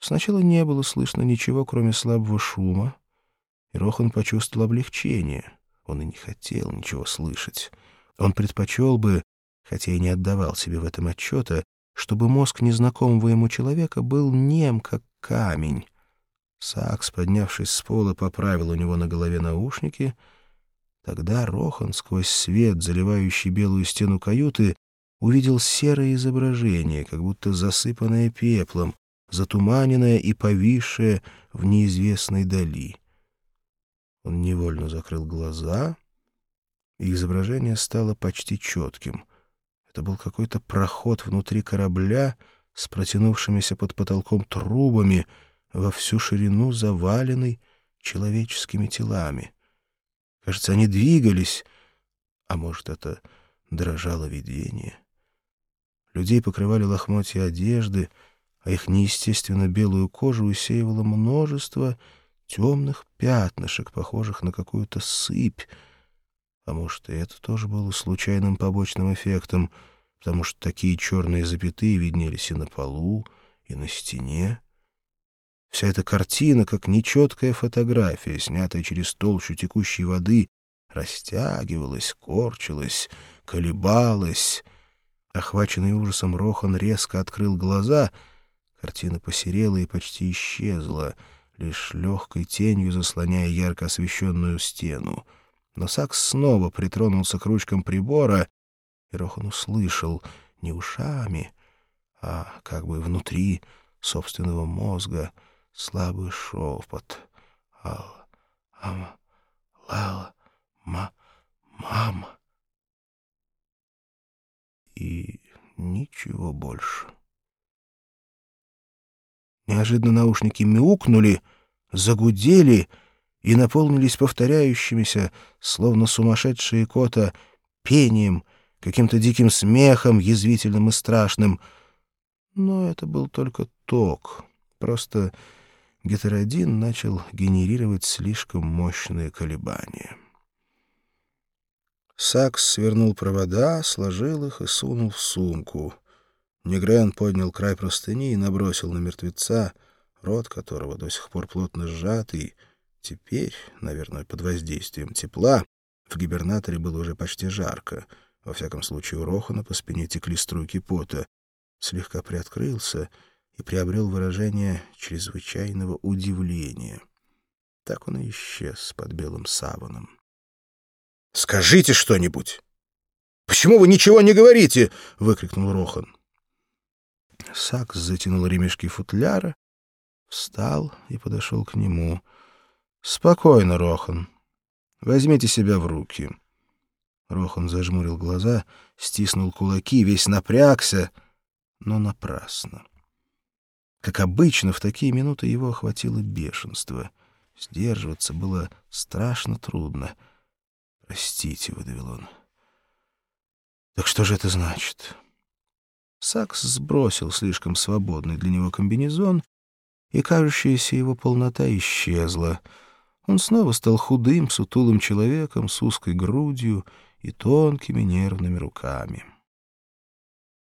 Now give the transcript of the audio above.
Сначала не было слышно ничего, кроме слабого шума, и Рохан почувствовал облегчение. Он и не хотел ничего слышать. Он предпочел бы, хотя и не отдавал себе в этом отчета, чтобы мозг незнакомого ему человека был нем, как камень. Сакс, поднявшись с пола, поправил у него на голове наушники. Тогда Рохан, сквозь свет, заливающий белую стену каюты, увидел серое изображение, как будто засыпанное пеплом, затуманенное и повисшее в неизвестной дали. Он невольно закрыл глаза, и изображение стало почти четким. Это был какой-то проход внутри корабля с протянувшимися под потолком трубами, во всю ширину заваленный человеческими телами. Кажется, они двигались, а может, это дрожало видение. Людей покрывали лохмотья одежды, а их неестественно белую кожу усеивало множество темных пятнышек, похожих на какую-то сыпь. А может, и это тоже было случайным побочным эффектом, потому что такие черные запятые виднелись и на полу, и на стене. Вся эта картина, как нечеткая фотография, снятая через толщу текущей воды, растягивалась, корчилась, колебалась. Охваченный ужасом, Рохан резко открыл глаза. Картина посерела и почти исчезла, лишь легкой тенью заслоняя ярко освещенную стену. Но Сакс снова притронулся к ручкам прибора, и Рохан услышал не ушами, а как бы внутри собственного мозга слабый шепот. Мама. И ничего больше. Неожиданно наушники мяукнули, загудели и наполнились повторяющимися, словно сумасшедшие кота, пением, каким-то диким смехом, язвительным и страшным. Но это был только ток. Просто гетеродин начал генерировать слишком мощные колебания. Сакс свернул провода, сложил их и сунул в сумку. Негрен поднял край простыни и набросил на мертвеца, рот которого до сих пор плотно сжатый. Теперь, наверное, под воздействием тепла, в гибернаторе было уже почти жарко. Во всяком случае, у Рохана по спине текли струйки пота. Слегка приоткрылся и приобрел выражение чрезвычайного удивления. Так он и исчез под белым саваном. «Скажите что-нибудь! Почему вы ничего не говорите?» — выкрикнул Рохан. Сакс затянул ремешки футляра, встал и подошел к нему. «Спокойно, Рохан. Возьмите себя в руки». Рохан зажмурил глаза, стиснул кулаки, весь напрягся, но напрасно. Как обычно, в такие минуты его охватило бешенство. Сдерживаться было страшно трудно. «Простите», — выдавил он. «Так что же это значит?» Сакс сбросил слишком свободный для него комбинезон, и кажущаяся его полнота исчезла. Он снова стал худым, сутулым человеком с узкой грудью и тонкими нервными руками.